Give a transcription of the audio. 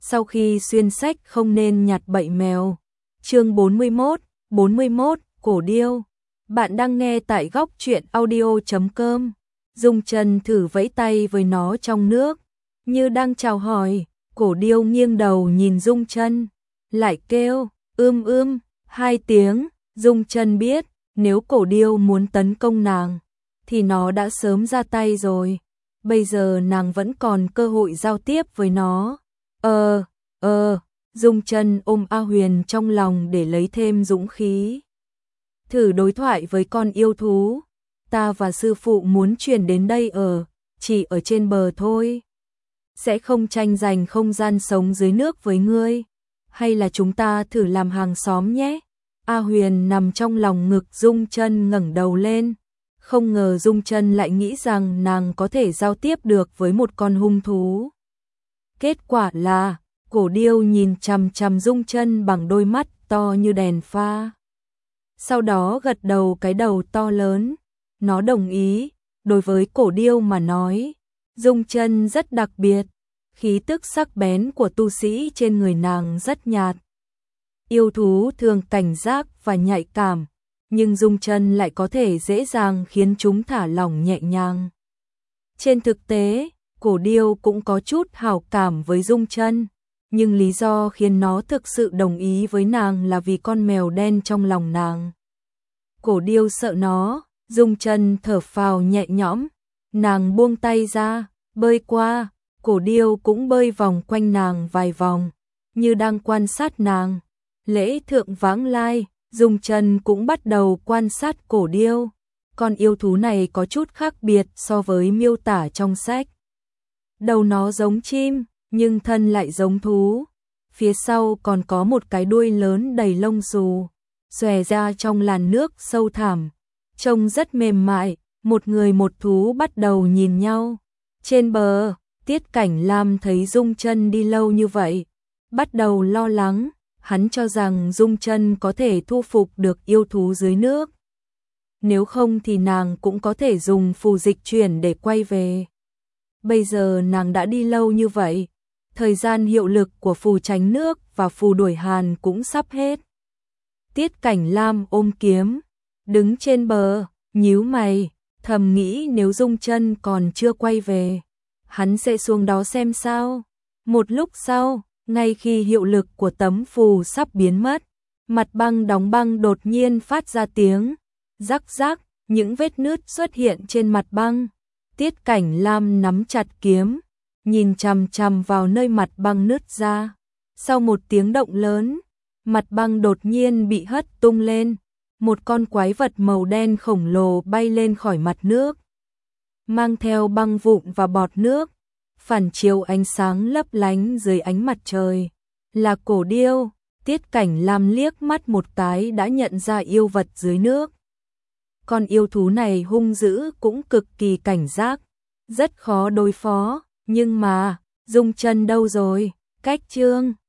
sau khi xuyên sách không nên nhặt bậy mèo. Chương 41, Cổ điêu. Bạn đang nghe tại góc truyện audio.com. Dung Chân thử vẫy tay với nó trong nước, như đang chào hỏi. Cổ điêu nghiêng đầu nhìn Dung Chân, lại kêu hai tiếng. Dung Chân biết, nếu cổ điêu muốn tấn công nàng, thì nó đã sớm ra tay rồi. Bây giờ nàng vẫn còn cơ hội giao tiếp với nó. Dung Chân ôm A Huyền trong lòng để lấy thêm dũng khí. Thử đối thoại với con yêu thú. Ta và sư phụ muốn chuyển đến đây chỉ ở trên bờ thôi. Sẽ không tranh giành không gian sống dưới nước với ngươi. Hay là chúng ta thử làm hàng xóm nhé? A Huyền nằm trong lòng ngực Dung Chân ngẩng đầu lên. Không ngờ Dung Chân lại nghĩ rằng nàng có thể giao tiếp được với một con hung thú. Kết quả là, cổ điêu nhìn chằm chằm Dung Chân bằng đôi mắt to như đèn pha. Sau đó gật đầu cái đầu to lớn. Nó đồng ý. Đối với cổ điêu mà nói, Dung Chân rất đặc biệt. Khí tức sắc bén của tu sĩ trên người nàng rất nhạt. Yêu thú thường cảnh giác và nhạy cảm, nhưng Dung Chân lại có thể dễ dàng khiến chúng thả lỏng nhẹ nhàng. Trên thực tế, cổ điêu cũng có chút hảo cảm với Dung Chân, nhưng lý do khiến nó thực sự đồng ý với nàng là vì con mèo đen trong lòng nàng. Cổ điêu sợ nó. Dung Chân thở phào nhẹ nhõm, nàng buông tay ra, bơi qua. Cổ điêu cũng bơi vòng quanh nàng vài vòng, như đang quan sát nàng. Lễ thượng vãng lai, Dung Chân cũng bắt đầu quan sát cổ điêu. Con yêu thú này có chút khác biệt so với miêu tả trong sách. Đầu nó giống chim, nhưng thân lại giống thú. Phía sau còn có một cái đuôi lớn đầy lông xù, xòe ra trong làn nước sâu thẳm. Trông rất mềm mại. Một người một thú bắt đầu nhìn nhau. Trên bờ, Tiết Cảnh Lam thấy Dung Chân đi lâu như vậy, bắt đầu lo lắng. Hắn cho rằng Dung Chân có thể thu phục được yêu thú dưới nước. Nếu không thì nàng cũng có thể dùng phù dịch chuyển để quay về. Bây giờ nàng đã đi lâu như vậy, thời gian hiệu lực của phù tránh nước và phù đuổi hàn cũng sắp hết. Tiết Cảnh Lam ôm kiếm, đứng trên bờ, nhíu mày, thầm nghĩ nếu Dung Chân còn chưa quay về, hắn sẽ xuống đó xem sao. Một lúc sau, ngay khi hiệu lực của tấm phù sắp biến mất, mặt băng đóng băng đột nhiên phát ra tiếng rắc rắc, những vết nứt xuất hiện trên mặt băng. Tiết Cảnh Lam nắm chặt kiếm, nhìn chằm chằm vào nơi mặt băng nứt ra. Sau một tiếng động lớn, mặt băng đột nhiên bị hất tung lên. Một con quái vật màu đen khổng lồ bay lên khỏi mặt nước, mang theo băng vụn và bọt nước, phản chiếu ánh sáng lấp lánh dưới ánh mặt trời. Là cổ điêu. Tiết Cảnh Lam liếc mắt một cái đã nhận ra yêu vật dưới nước. Con yêu thú này hung dữ cũng cực kỳ cảnh giác, rất khó đối phó. Nhưng mà, Dung Chân đâu rồi? Cách chương